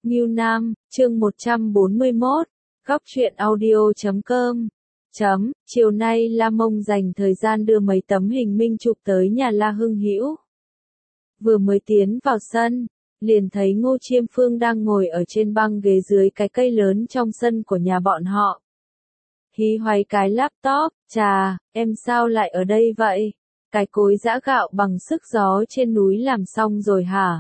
Ngưu Nam, chương 141, góc truyện audio.com. Chiều nay La Mông dành thời gian đưa mấy tấm hình minh chụp tới nhà La Hưng Hữu. Vừa mới tiến vào sân, liền thấy Ngô Chiêm Phương đang ngồi ở trên băng ghế dưới cái cây lớn trong sân của nhà bọn họ. Hí hoáy cái laptop, chà, em sao lại ở đây vậy? Cái cối giã gạo bằng sức gió trên núi làm xong rồi hả?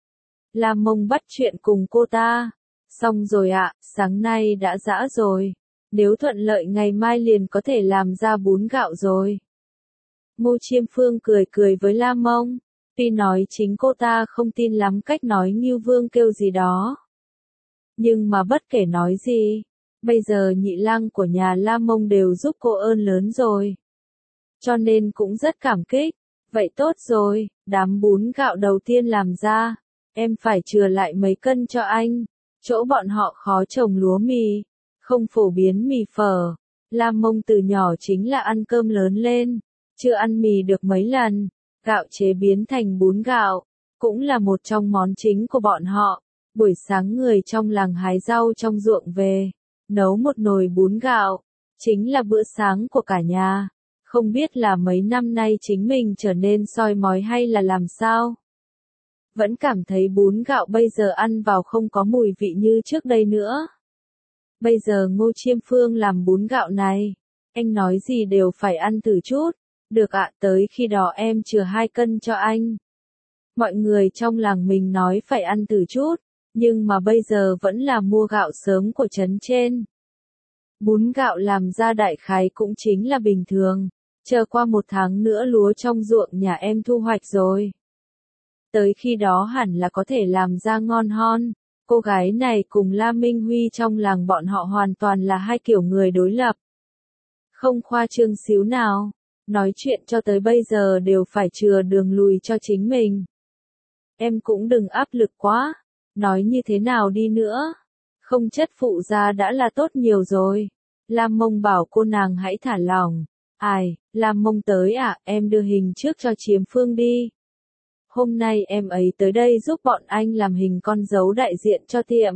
La Mông bắt chuyện cùng cô ta. Xong rồi ạ, sáng nay đã giã rồi. Nếu thuận lợi ngày mai liền có thể làm ra bún gạo rồi. Ngô Chiêm Phương cười cười với La Mông. Tuy nói chính cô ta không tin lắm cách nói Ngưu Vương kêu gì đó. Nhưng mà bất kể nói gì, bây giờ nhị lang của nhà La Mông đều giúp cô ơn lớn rồi. Cho nên cũng rất cảm kích. Vậy tốt rồi, đám bún gạo đầu tiên làm ra. Em phải chừa lại mấy cân cho anh. Chỗ bọn họ khó trồng lúa mì, không phổ biến mì phở. La Mông từ nhỏ chính là ăn cơm lớn lên, chưa ăn mì được mấy lần. Gạo chế biến thành bún gạo, cũng là một trong món chính của bọn họ. Buổi sáng người trong làng hái rau trong ruộng về, nấu một nồi bún gạo, chính là bữa sáng của cả nhà. Không biết là mấy năm nay chính mình trở nên soi mói hay là làm sao? Vẫn cảm thấy bún gạo bây giờ ăn vào không có mùi vị như trước đây nữa. Bây giờ Ngô Chiêm Phương làm bún gạo này, anh nói gì đều phải ăn thử chút. Được ạ, tới khi đó em chừa 2 cân cho anh. Mọi người trong làng mình nói phải ăn thử chút, nhưng mà bây giờ vẫn là mua gạo sớm của trấn trên. Bún gạo làm ra đại khái cũng chính là bình thường, chờ qua 1 tháng nữa lúa trong ruộng nhà em thu hoạch rồi. Tới khi đó hẳn là có thể làm ra ngon hon. Cô gái này cùng La Minh Huy trong làng bọn họ hoàn toàn là hai kiểu người đối lập. Không khoa trương xíu nào, nói chuyện cho tới bây giờ đều phải chừa đường lùi cho chính mình. Em cũng đừng áp lực quá, nói như thế nào đi nữa, không chất phụ ra đã là tốt nhiều rồi. La Mông bảo cô nàng hãy thả lỏng. Ai, La Mông tới à, em đưa hình trước cho Chiếm Phương đi. Hôm nay em ấy tới đây giúp bọn anh làm hình con dấu đại diện cho tiệm.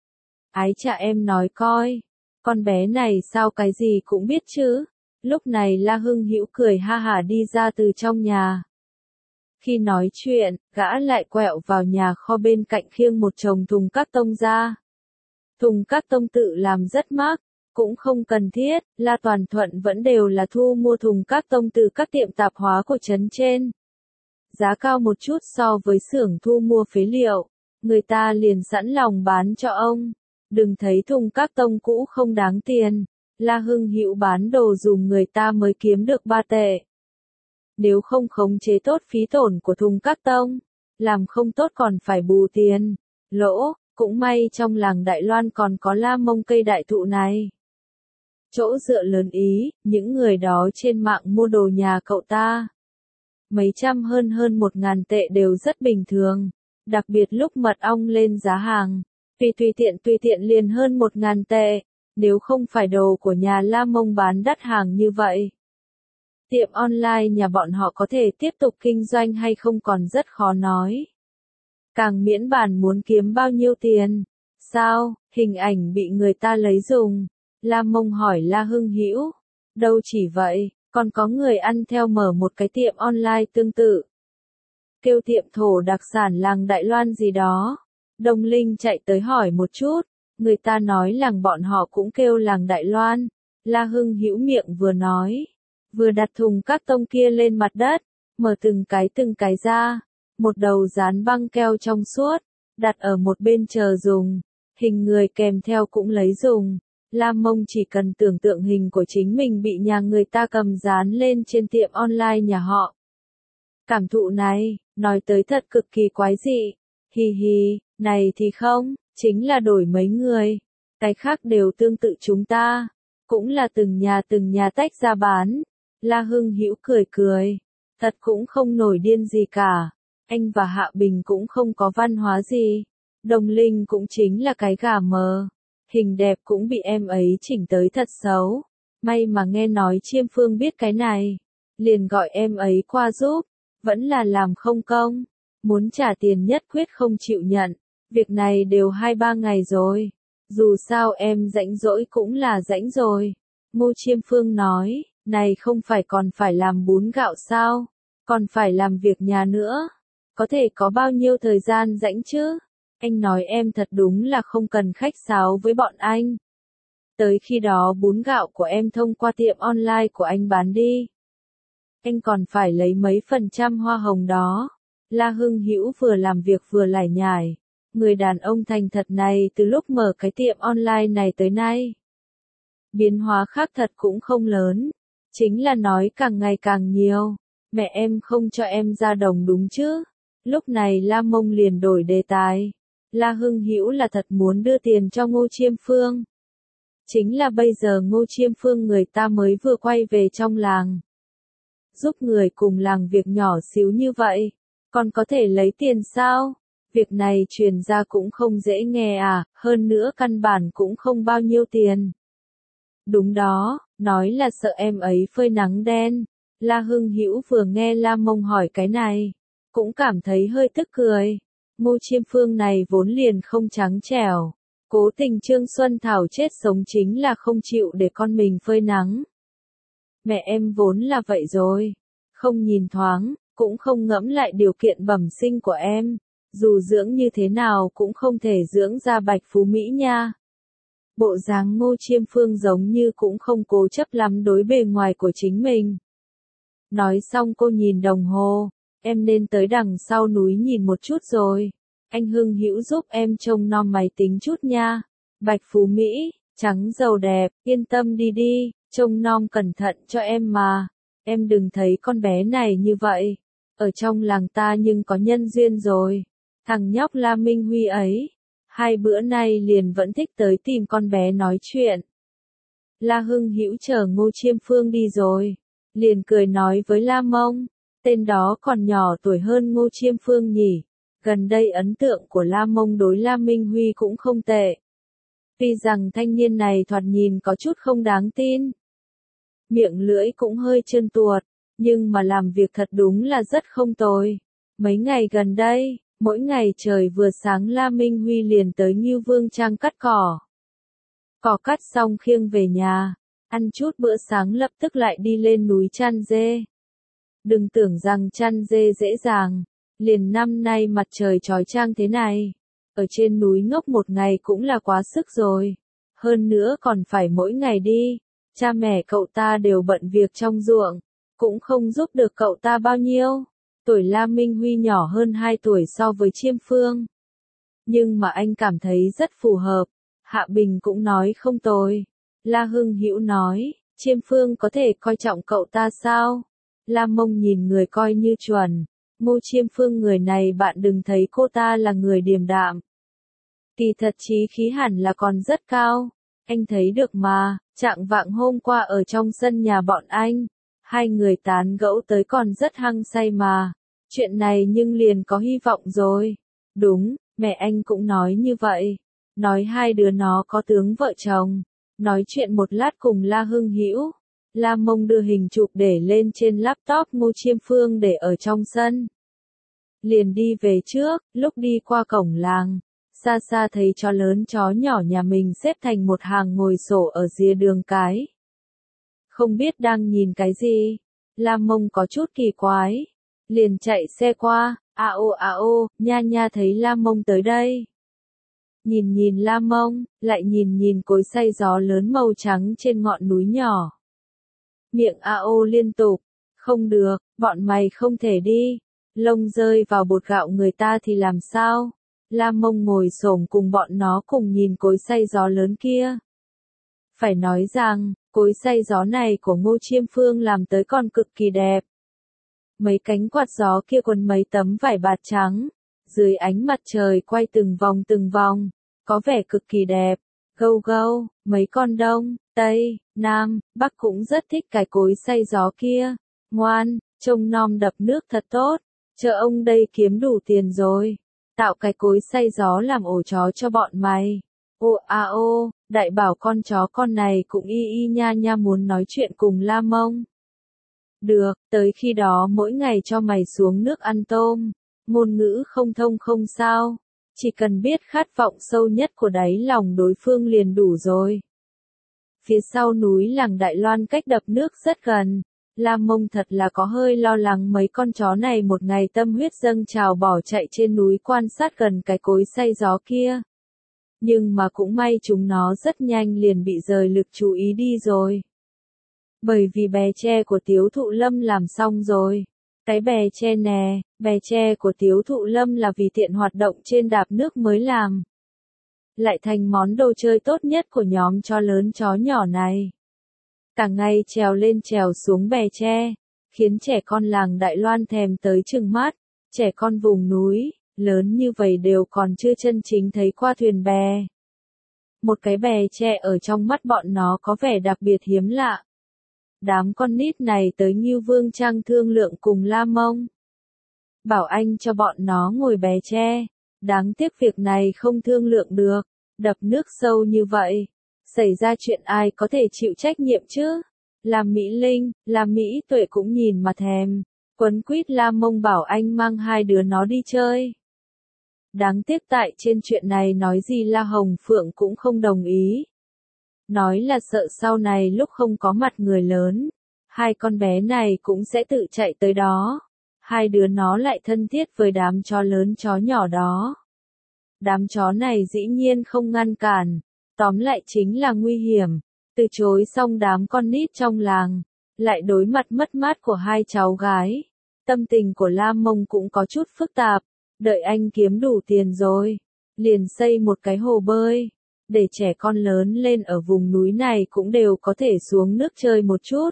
Ái chà, em nói coi, con bé này sao cái gì cũng biết chứ. Lúc này La Hưng Hữu cười ha hả đi ra từ trong nhà. Khi nói chuyện, gã lại quẹo vào nhà kho bên cạnh khiêng một chồng thùng cát tông ra. Thùng cát tông tự làm rất mắc, cũng không cần thiết, La Toàn Thuận vẫn đều là thu mua thùng cát tông từ các tiệm tạp hóa của trấn trên. Giá cao một chút so với xưởng thu mua phế liệu, người ta liền sẵn lòng bán cho ông. Đừng thấy thùng các tông cũ không đáng tiền, La Hưng Hữu bán đồ dùng người ta mới kiếm được 3 tệ. Nếu không khống chế tốt phí tổn của thùng các tông, làm không tốt còn phải bù tiền, lỗ. Cũng may trong làng Đại Loan còn có La Mông cây đại thụ này. Chỗ dựa lớn ý, những người đó trên mạng mua đồ nhà cậu ta. Mấy trăm hơn 1.000 tệ đều rất bình thường, đặc biệt lúc mật ong lên giá hàng, tùy tiện liền hơn 1.000 tệ, nếu không phải đồ của nhà La Mông bán đắt hàng như vậy. Tiệm online nhà bọn họ có thể tiếp tục kinh doanh hay không còn rất khó nói. Càng miễn bàn muốn kiếm bao nhiêu tiền. Sao, hình ảnh bị người ta lấy dùng? La Mông hỏi La Hưng Hữu. Đâu chỉ vậy. Còn có người ăn theo mở một cái tiệm online tương tự. Kêu tiệm thổ đặc sản làng Đại Loan gì đó. Đông Linh chạy tới hỏi một chút. Người ta nói làng bọn họ cũng kêu làng Đại Loan. La Hưng Hữu miệng vừa nói. Vừa đặt thùng các tông kia lên mặt đất. Mở từng cái ra. Một đầu dán băng keo trong suốt. Đặt ở một bên chờ dùng. Hình người kèm theo cũng lấy dùng. La Mông chỉ cần tưởng tượng hình của chính mình bị nhà người ta cầm dán lên trên tiệm online nhà họ. Cảm thụ này, nói tới thật cực kỳ quái dị. Hi hi, này thì không, chính là đổi mấy người. Cái khác đều tương tự chúng ta. Cũng là từng nhà tách ra bán. La Hưng Hữu cười cười. Thật cũng không nổi điên gì cả. Anh và Hạ Bình cũng không có văn hóa gì. Đồng Linh cũng chính là cái gà mờ. Hình đẹp cũng bị em ấy chỉnh tới thật xấu. May mà nghe nói Chiêm Phương biết cái này. Liền gọi em ấy qua giúp. Vẫn là làm không công. Muốn trả tiền nhất quyết không chịu nhận. Việc này đều 2-3 ngày rồi. Dù sao em rảnh rỗi cũng là rảnh rồi. Ngô Chiêm Phương nói, này không phải còn phải làm bún gạo sao? Còn phải làm việc nhà nữa. Có thể có bao nhiêu thời gian rảnh chứ? Anh nói em thật đúng là không cần khách sáo với bọn anh. Tới khi đó bún gạo của em thông qua tiệm online của anh bán đi. Anh còn phải lấy mấy % hoa hồng đó. La Hưng Hữu vừa làm việc vừa lải nhải. Người đàn ông thành thật này từ lúc mở cái tiệm online này tới nay. Biến hóa khác thật cũng không lớn. Chính là nói càng ngày càng nhiều. Mẹ em không cho em ra đồng đúng chứ? Lúc này La Mông liền đổi đề tài. La Hưng Hữu là thật muốn đưa tiền cho Ngô Chiêm Phương. Chính là bây giờ Ngô Chiêm Phương người ta mới vừa quay về trong làng. Giúp người cùng làng việc nhỏ xíu như vậy, còn có thể lấy tiền sao? Việc này truyền ra cũng không dễ nghe à, hơn nữa căn bản cũng không bao nhiêu tiền. Đúng đó, nói là sợ em ấy phơi nắng đen. La Hưng Hữu vừa nghe La Mông hỏi cái này, cũng cảm thấy hơi tức cười. Ngô Chiêm Phương này vốn liền không trắng trẻo. Cố tình Trương Xuân Thảo chết sống chính là không chịu để con mình phơi nắng. Mẹ em vốn là vậy rồi. Không nhìn thoáng, cũng không ngẫm lại điều kiện bẩm sinh của em. Dù dưỡng như thế nào cũng không thể dưỡng ra Bạch Phú Mỹ nha. Bộ dáng Ngô Chiêm Phương giống như cũng không cố chấp lắm đối bề ngoài của chính mình. Nói xong cô nhìn đồng hồ, em nên tới đằng sau núi nhìn một chút rồi. Anh Hưng Hữu giúp em trông nom máy tính chút nha. Bạch Phú Mỹ, trắng giàu đẹp, yên tâm đi đi, trông nom cẩn thận cho em mà. Em đừng thấy con bé này như vậy. Ở trong làng ta nhưng có nhân duyên rồi. Thằng nhóc La Minh Huy ấy, 2 bữa nay liền vẫn thích tới tìm con bé nói chuyện. La Hưng Hữu chờ Ngô Chiêm Phương đi rồi, liền cười nói với La Mông, tên đó còn nhỏ tuổi hơn Ngô Chiêm Phương nhỉ. Gần đây ấn tượng của La Mông đối La Minh Huy cũng không tệ. Tuy rằng thanh niên này thoạt nhìn có chút không đáng tin. Miệng lưỡi cũng hơi trơn tuột, nhưng mà làm việc thật đúng là rất không tồi. Mấy ngày gần đây, mỗi ngày trời vừa sáng La Minh Huy liền tới Ngưu Vương Trang cắt cỏ. Cỏ cắt xong khiêng về nhà, ăn chút bữa sáng lập tức lại đi lên núi chăn dê. Đừng tưởng rằng chăn dê dễ dàng, liền năm nay mặt trời chói chang thế này. Ở trên núi ngốc một ngày cũng là quá sức rồi. Hơn nữa còn phải mỗi ngày đi. Cha mẹ cậu ta đều bận việc trong ruộng, cũng không giúp được cậu ta bao nhiêu. Tuổi La Minh Huy nhỏ hơn 2 tuổi so với Chiêm Phương. Nhưng mà anh cảm thấy rất phù hợp. Hạ Bình cũng nói không tồi. La Hưng Hữu nói, Chiêm Phương có thể coi trọng cậu ta sao? La Mông nhìn người coi như chuẩn. Ngô Chiêm Phương người này bạn đừng thấy cô ta là người điềm đạm. Kỳ thật chí khí hẳn là còn rất cao. Anh thấy được mà, trạng vạng hôm qua ở trong sân nhà bọn anh. 2 người tán gẫu tới còn rất hăng say mà. Chuyện này nhưng liền có hy vọng rồi. Đúng, mẹ anh cũng nói như vậy. Nói 2 đứa nó có tướng vợ chồng. Nói chuyện một lát cùng La Hưng Hữu. La Mông đưa hình chụp để lên trên laptop Ngô Chiêm Phương để ở trong sân. Liền đi về trước, lúc đi qua cổng làng. Xa xa thấy chó lớn chó nhỏ nhà mình xếp thành một hàng ngồi xổm ở rìa đường cái. Không biết đang nhìn cái gì. La Mông có chút kỳ quái. Liền chạy xe qua, à ô, nha nha thấy La Mông tới đây. Nhìn nhìn La Mông, lại nhìn nhìn cối xay gió lớn màu trắng trên ngọn núi nhỏ. Miệng a ô liên tục, không được, bọn mày không thể đi. Lông rơi vào bột gạo người ta thì làm sao? La Mông ngồi xổm cùng bọn nó cùng nhìn cối xay gió lớn kia. Phải nói rằng, cối xay gió này của Ngô Chiêm Phương làm tới còn cực kỳ đẹp. Mấy cánh quạt gió kia quấn mấy tấm vải bạt trắng, dưới ánh mặt trời quay từng vòng, có vẻ cực kỳ đẹp. Gâu gâu, mấy con Đông, Tây, Nam, Bắc cũng rất thích cái cối xay gió kia. Ngoan, trông nom đập nước thật tốt, chờ ông đây kiếm đủ tiền rồi. Tạo cái cối xay gió làm ổ chó cho bọn mày. Ô, đại bảo con chó con này cũng y nha nha muốn nói chuyện cùng La Mông. Được, tới khi đó mỗi ngày cho mày xuống nước ăn tôm. Ngôn ngữ không thông không sao. Chỉ cần biết khát vọng sâu nhất của đáy lòng đối phương liền đủ rồi. Phía sau núi làng Đại Loan cách đập nước rất gần. Lam Mông thật là có hơi lo lắng mấy con chó này một ngày tâm huyết dâng trào bỏ chạy trên núi quan sát gần cái cối xay gió kia. Nhưng mà cũng may chúng nó rất nhanh liền bị rời lực chú ý đi rồi. Bởi vì bè tre của Tiếu Thụ Lâm làm xong rồi. Cái bè tre nè, bè tre của Tiếu Thụ Lâm là vì tiện hoạt động trên đạp nước mới làm. Lại thành món đồ chơi tốt nhất của nhóm chó lớn chó nhỏ này. Cả ngày trèo lên trèo xuống bè tre, khiến trẻ con làng Đại Loan thèm tới trừng mắt. Trẻ con vùng núi, lớn như vậy đều còn chưa chân chính thấy qua thuyền bè. Một cái bè tre ở trong mắt bọn nó có vẻ đặc biệt hiếm lạ. Đám con nít này tới Ngưu Vương Trang thương lượng cùng La Mông. Bảo anh cho bọn nó ngồi bè tre. Đáng tiếc việc này không thương lượng được. Đập nước sâu như vậy. Xảy ra chuyện ai có thể chịu trách nhiệm chứ? Làm Mỹ Linh, làm Mỹ Tuệ cũng nhìn mà thèm. Quấn quýt La Mông bảo anh mang hai đứa nó đi chơi. Đáng tiếc tại trên chuyện này nói gì La Hồng Phượng cũng không đồng ý. Nói là sợ sau này lúc không có mặt người lớn, hai con bé này cũng sẽ tự chạy tới đó. Hai đứa nó lại thân thiết với đám chó lớn chó nhỏ đó. Đám chó này dĩ nhiên không ngăn cản, tóm lại chính là nguy hiểm. Từ chối xong đám con nít trong làng, lại đối mặt mất mát của hai cháu gái. Tâm tình của Lam Mông cũng có chút phức tạp, đợi anh kiếm đủ tiền rồi, liền xây một cái hồ bơi, để trẻ con lớn lên ở vùng núi này cũng đều có thể xuống nước chơi một chút.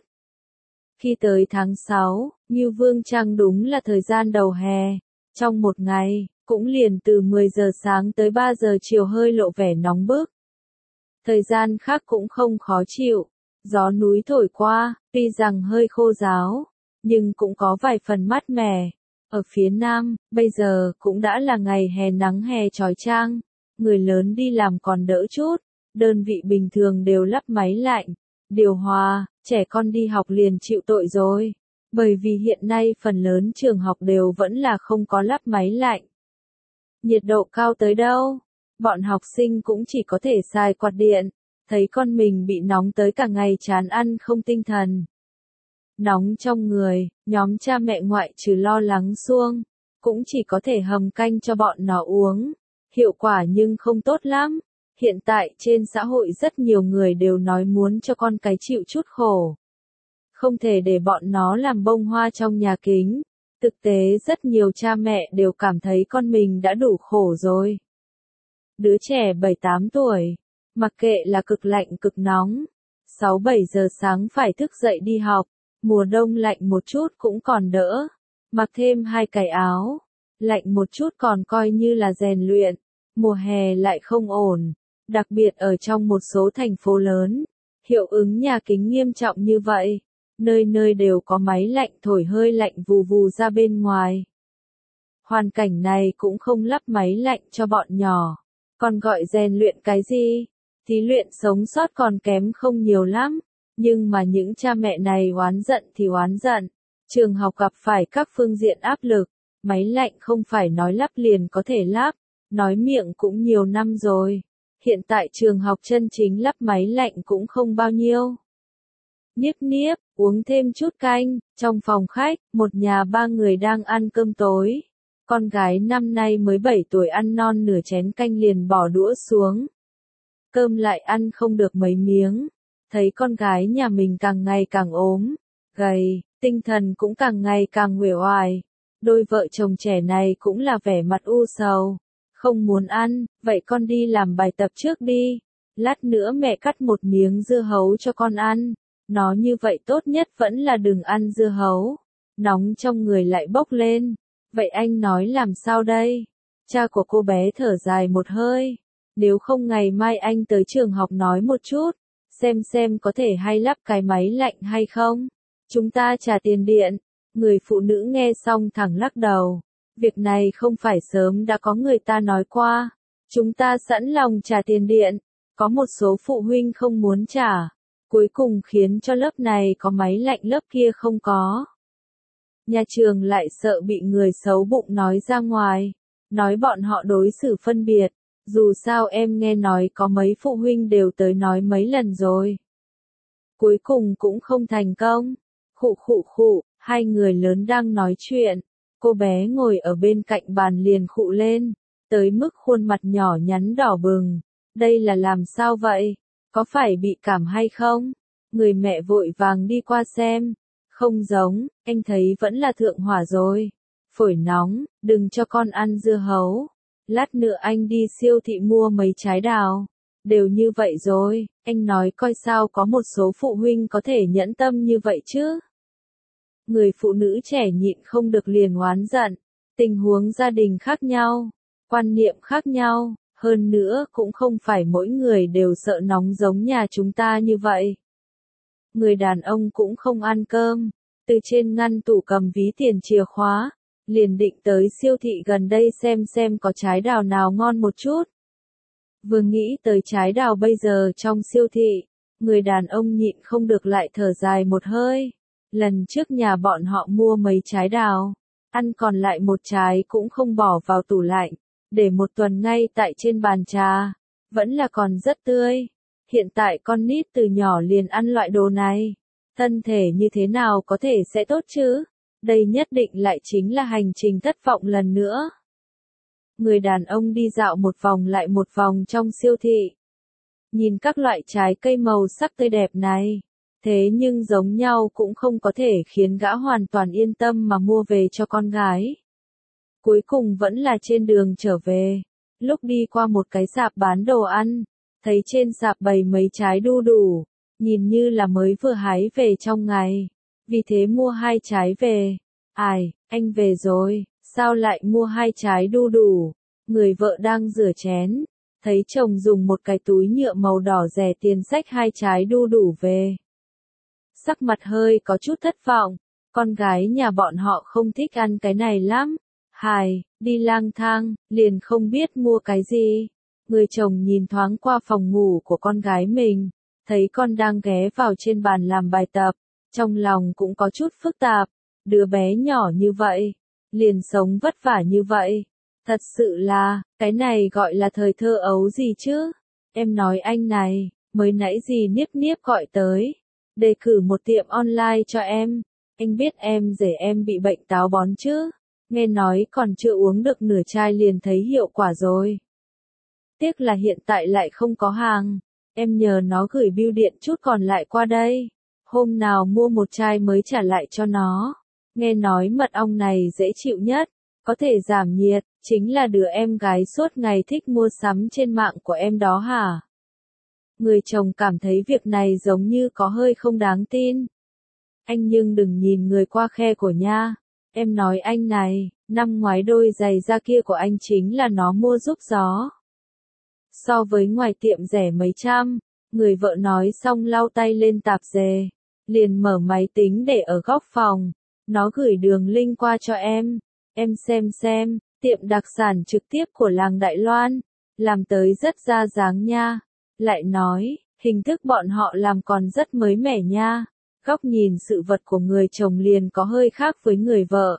Khi tới tháng 6, Ngưu Vương Trang đúng là thời gian đầu hè, trong một ngày, cũng liền từ 10 giờ sáng tới 3 giờ chiều hơi lộ vẻ nóng bức. Thời gian khác cũng không khó chịu, gió núi thổi qua, tuy rằng hơi khô ráo, nhưng cũng có vài phần mát mẻ. Ở phía Nam, bây giờ cũng đã là ngày hè nắng hè chói chang, người lớn đi làm còn đỡ chút, đơn vị bình thường đều lắp máy lạnh, điều hòa, trẻ con đi học liền chịu tội rồi, bởi vì hiện nay phần lớn trường học đều vẫn là không có lắp máy lạnh. Nhiệt độ cao tới đâu, bọn học sinh cũng chỉ có thể xài quạt điện, thấy con mình bị nóng tới cả ngày chán ăn không tinh thần. Nóng trong người, nhóm cha mẹ ngoại trừ lo lắng xuông, cũng chỉ có thể hầm canh cho bọn nó uống. Hiệu quả nhưng không tốt lắm. Hiện tại trên xã hội rất nhiều người đều nói muốn cho con cái chịu chút khổ. Không thể để bọn nó làm bông hoa trong nhà kính. Thực tế rất nhiều cha mẹ đều cảm thấy con mình đã đủ khổ rồi. Đứa trẻ 7-8 tuổi, mặc kệ là cực lạnh cực nóng, 6-7 giờ sáng phải thức dậy đi học. Mùa đông lạnh một chút cũng còn đỡ, mặc thêm 2 cái áo, lạnh một chút còn coi như là rèn luyện, mùa hè lại không ổn, đặc biệt ở trong một số thành phố lớn, hiệu ứng nhà kính nghiêm trọng như vậy, nơi nơi đều có máy lạnh thổi hơi lạnh vù vù ra bên ngoài. Hoàn cảnh này cũng không lắp máy lạnh cho bọn nhỏ, còn gọi rèn luyện cái gì, thí luyện sống sót còn kém không nhiều lắm. Nhưng mà những cha mẹ này oán giận thì oán giận, trường học gặp phải các phương diện áp lực, máy lạnh không phải nói lắp liền có thể lắp, nói miệng cũng nhiều năm rồi, hiện tại trường học chân chính lắp máy lạnh cũng không bao nhiêu. Niếp niếp, uống thêm chút canh, trong phòng khách, một nhà 3 người đang ăn cơm tối. Con gái năm nay mới 7 tuổi ăn non nửa chén canh liền bỏ đũa xuống. Cơm lại ăn không được mấy miếng. Thấy con gái nhà mình càng ngày càng ốm, gầy, tinh thần cũng càng ngày càng uể oải. Đôi vợ chồng trẻ này cũng là vẻ mặt u sầu. Không muốn ăn, vậy con đi làm bài tập trước đi. Lát nữa mẹ cắt một miếng dưa hấu cho con ăn. Nó như vậy tốt nhất vẫn là đừng ăn dưa hấu. Nóng trong người lại bốc lên. Vậy anh nói làm sao đây? Cha của cô bé thở dài một hơi. Nếu không ngày mai anh tới trường học nói một chút. Xem có thể hay lắp cái máy lạnh hay không. Chúng ta trả tiền điện. Người phụ nữ nghe xong thẳng lắc đầu. Việc này không phải sớm đã có người ta nói qua. Chúng ta sẵn lòng trả tiền điện. Có một số phụ huynh không muốn trả. Cuối cùng khiến cho lớp này có máy lạnh lớp kia không có. Nhà trường lại sợ bị người xấu bụng nói ra ngoài. nói bọn họ đối xử phân biệt, dù sao em nghe nói có mấy phụ huynh đều tới nói mấy lần rồi. Cuối cùng cũng không thành công. Khụ khụ khụ, hai người lớn đang nói chuyện, cô bé ngồi ở bên cạnh bàn liền khụ lên, tới mức khuôn mặt nhỏ nhắn đỏ bừng. Đây là làm sao vậy? Có phải bị cảm hay không? Người mẹ vội vàng đi qua xem. Không giống, anh thấy vẫn là thượng hỏa rồi. Phổi nóng, đừng cho con ăn dưa hấu. Lát nữa anh đi siêu thị mua mấy trái đào. Đều như vậy rồi, anh nói coi sao có một số phụ huynh có thể nhẫn tâm như vậy chứ. Người phụ nữ trẻ nhịn không được liền oán giận. Tình huống gia đình khác nhau, quan niệm khác nhau, hơn nữa cũng không phải mỗi người đều sợ nóng giống nhà chúng ta như vậy. Người đàn ông cũng không ăn cơm, từ trên ngăn tủ cầm ví tiền chìa khóa, liền định tới siêu thị gần đây xem có trái đào nào ngon một chút. Vừa nghĩ tới trái đào bây giờ trong siêu thị, người đàn ông nhịn không được lại thở dài một hơi. Lần trước nhà bọn họ mua mấy trái đào, ăn còn lại một trái cũng không bỏ vào tủ lạnh, để một tuần ngay tại trên bàn trà, vẫn là còn rất tươi. Hiện tại con nít từ nhỏ liền ăn loại đồ này, thân thể như thế nào có thể sẽ tốt chứ? Đây nhất định lại chính là hành trình thất vọng lần nữa. Người đàn ông đi dạo một vòng lại một vòng trong siêu thị. Nhìn các loại trái cây màu sắc tươi đẹp này, thế nhưng giống nhau cũng không có thể khiến gã hoàn toàn yên tâm mà mua về cho con gái. Cuối cùng vẫn là trên đường trở về, lúc đi qua một cái sạp bán đồ ăn, thấy trên sạp bày mấy trái đu đủ, nhìn như là mới vừa hái về trong ngày, vì thế mua 2 trái về. Ai, anh về rồi, sao lại mua 2 trái đu đủ? Người vợ đang rửa chén, thấy chồng dùng một cái túi nhựa màu đỏ rẻ tiền xách 2 trái đu đủ về. Sắc mặt hơi có chút thất vọng, con gái nhà bọn họ không thích ăn cái này lắm. Hài, đi lang thang, liền không biết mua cái gì. Người chồng nhìn thoáng qua phòng ngủ của con gái mình, thấy con đang ghé vào trên bàn làm bài tập, trong lòng cũng có chút phức tạp. Đứa bé nhỏ như vậy, liền sống vất vả như vậy. Thật sự là, cái này gọi là thời thơ ấu gì chứ? Em nói anh này, mới nãy gì Niếp Niếp gọi tới, đề cử một tiệm online cho em. Anh biết em rể em bị bệnh táo bón chứ? Nghe nói còn chưa uống được nửa chai liền thấy hiệu quả rồi. Tiếc là hiện tại lại không có hàng, em nhờ nó gửi bưu điện chút còn lại qua đây. Hôm nào mua một chai mới trả lại cho nó. Nghe nói mật ong này dễ chịu nhất, có thể giảm nhiệt, chính là đứa em gái suốt ngày thích mua sắm trên mạng của em đó hả? Người chồng cảm thấy việc này giống như có hơi không đáng tin. Anh nhưng đừng nhìn người qua khe của nha. Em nói anh này, năm ngoái đôi giày da kia của anh chính là nó mua giúp gió. So với ngoài tiệm rẻ mấy trăm, người vợ nói xong lau tay lên tạp dề, liền mở máy tính để ở góc phòng. Nó gửi đường link qua cho em xem, tiệm đặc sản trực tiếp của làng Đại Loan, làm tới rất ra dáng nha. Lại nói, hình thức bọn họ làm còn rất mới mẻ nha. Góc nhìn sự vật của người chồng liền có hơi khác với người vợ.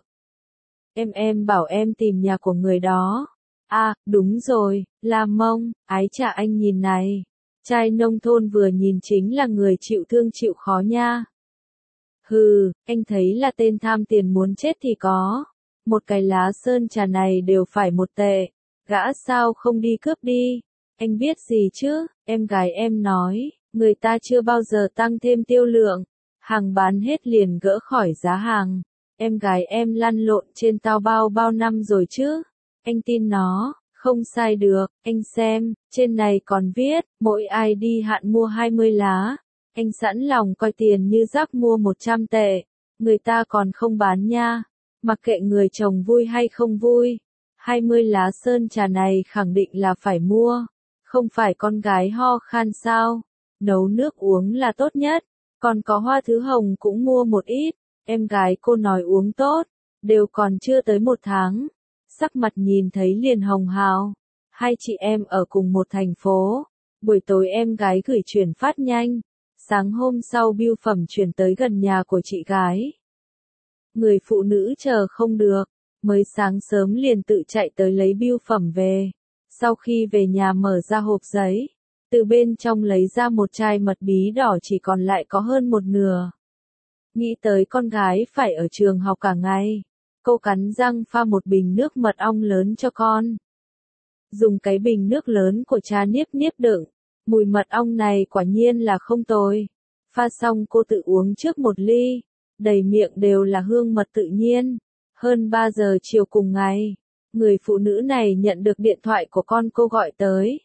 Em bảo em tìm nhà của người đó. À, đúng rồi, là Mông, ái chà anh nhìn này. Trai nông thôn vừa nhìn chính là người chịu thương chịu khó nha. Hừ, anh thấy là tên tham tiền muốn chết thì có. Một cái lá sơn trà này đều phải 1 tệ. Gã sao không đi cướp đi? Anh biết gì chứ? Em gái em nói, người ta chưa bao giờ tăng thêm tiêu lượng. Hàng bán hết liền gỡ khỏi giá hàng. Em gái em lăn lộn trên Taobao bao năm rồi chứ? Anh tin nó, không sai được. Anh xem, trên này còn viết, mỗi ai đi hạn mua 20 lá. Anh sẵn lòng coi tiền như rác mua 100 tệ. Người ta còn không bán nha. Mặc kệ người chồng vui hay không vui. 20 lá sơn trà này khẳng định là phải mua. Không phải con gái ho khan sao? Nấu nước uống là tốt nhất. Còn có hoa thứ hồng cũng mua một ít. Em gái cô nói uống tốt. Đều còn chưa tới 1 tháng. Sắc mặt nhìn thấy liền hồng hào. Hai chị em ở cùng một thành phố. Buổi tối em gái gửi chuyển phát nhanh. Sáng hôm sau bưu phẩm chuyển tới gần nhà của chị gái. Người phụ nữ chờ không được. mới sáng sớm liền tự chạy tới lấy bưu phẩm về. Sau khi về nhà mở ra hộp giấy, từ bên trong lấy ra một chai mật bí đỏ chỉ còn lại có hơn một nửa. Nghĩ tới con gái phải ở trường học cả ngày, cô cắn răng pha một bình nước mật ong lớn cho con. Dùng cái bình nước lớn của cha Niếp Niếp đựng, mùi mật ong này quả nhiên là không tồi. Pha xong cô tự uống trước một ly, đầy miệng đều là hương mật tự nhiên. Hơn 3 giờ chiều cùng ngày, người phụ nữ này nhận được điện thoại của con cô gọi tới.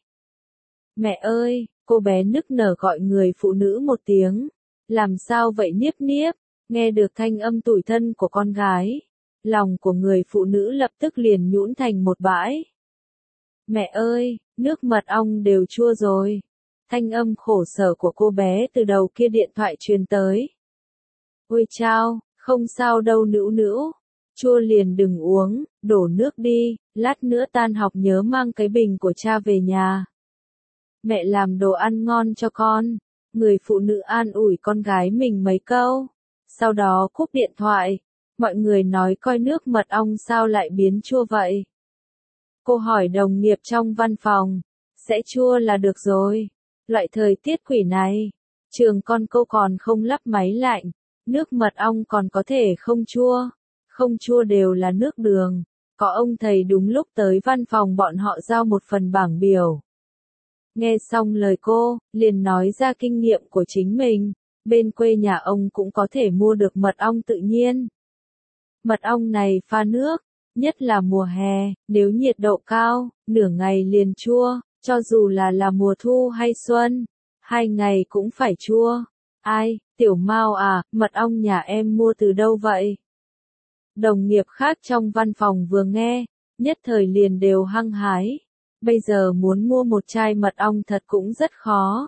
Mẹ ơi, cô bé nức nở gọi người phụ nữ một tiếng. Làm sao vậy Niếp Niếp? Nghe được thanh âm tủi thân của con gái, lòng của người phụ nữ lập tức liền nhũn thành một bãi. Mẹ ơi, nước mật ong đều chua rồi. Thanh âm khổ sở của cô bé từ đầu kia điện thoại truyền tới. Ôi chao, không sao đâu nữu nữu. Chua liền đừng uống, đổ nước đi, lát nữa tan học nhớ mang cái bình của cha về nhà. Mẹ làm đồ ăn ngon cho con. Người phụ nữ an ủi con gái mình mấy câu. Sau đó cúp điện thoại. Mọi người nói coi nước mật ong sao lại biến chua vậy. Cô hỏi đồng nghiệp trong văn phòng. Sẽ chua là được rồi. Loại thời tiết quỷ này. Trường con cô còn không lắp máy lạnh. Nước mật ong còn có thể không chua. Không chua đều là nước đường. Có ông thầy đúng lúc tới văn phòng bọn họ giao một phần bảng biểu. Nghe xong lời cô, liền nói ra kinh nghiệm của chính mình. Bên quê nhà ông cũng có thể mua được mật ong tự nhiên. Mật ong này pha nước, nhất là mùa hè, nếu nhiệt độ cao, nửa ngày liền chua, cho dù là mùa thu hay xuân, 2 ngày cũng phải chua. Ai, Tiểu Mao à, mật ong nhà em mua từ đâu vậy? Đồng nghiệp khác trong văn phòng vừa nghe, nhất thời liền đều hăng hái. Bây giờ muốn mua một chai mật ong thật cũng rất khó.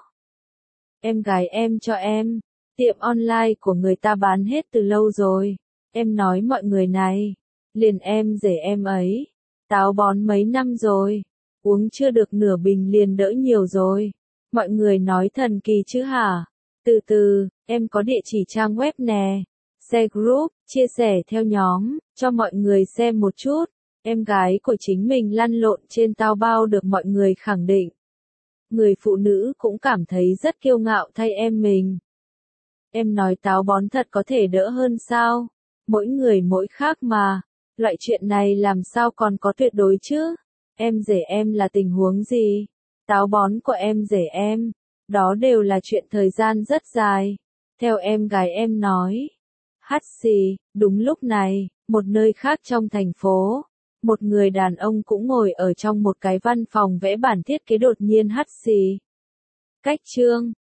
Em gái em cho em, tiệm online của người ta bán hết từ lâu rồi. Em nói mọi người này, liền em rể em ấy, táo bón mấy năm rồi, uống chưa được nửa bình liền đỡ nhiều rồi. Mọi người nói thần kỳ chứ hả? Từ từ, em có địa chỉ trang web nè. Share group, chia sẻ theo nhóm, cho mọi người xem một chút. Em gái của chính mình lăn lộn trên Taobao được mọi người khẳng định. Người phụ nữ cũng cảm thấy rất kiêu ngạo thay em mình. Em nói táo bón thật có thể đỡ hơn sao? Mỗi người mỗi khác mà. Loại chuyện này làm sao còn có tuyệt đối chứ? Em rể em là tình huống gì? Táo bón của em rể em, đó đều là chuyện thời gian rất dài. Theo em gái em nói. Hắt xì, đúng lúc này, một nơi khác trong thành phố, một người đàn ông cũng ngồi ở trong một cái văn phòng vẽ bản thiết kế đột nhiên hắt xì. Cách chương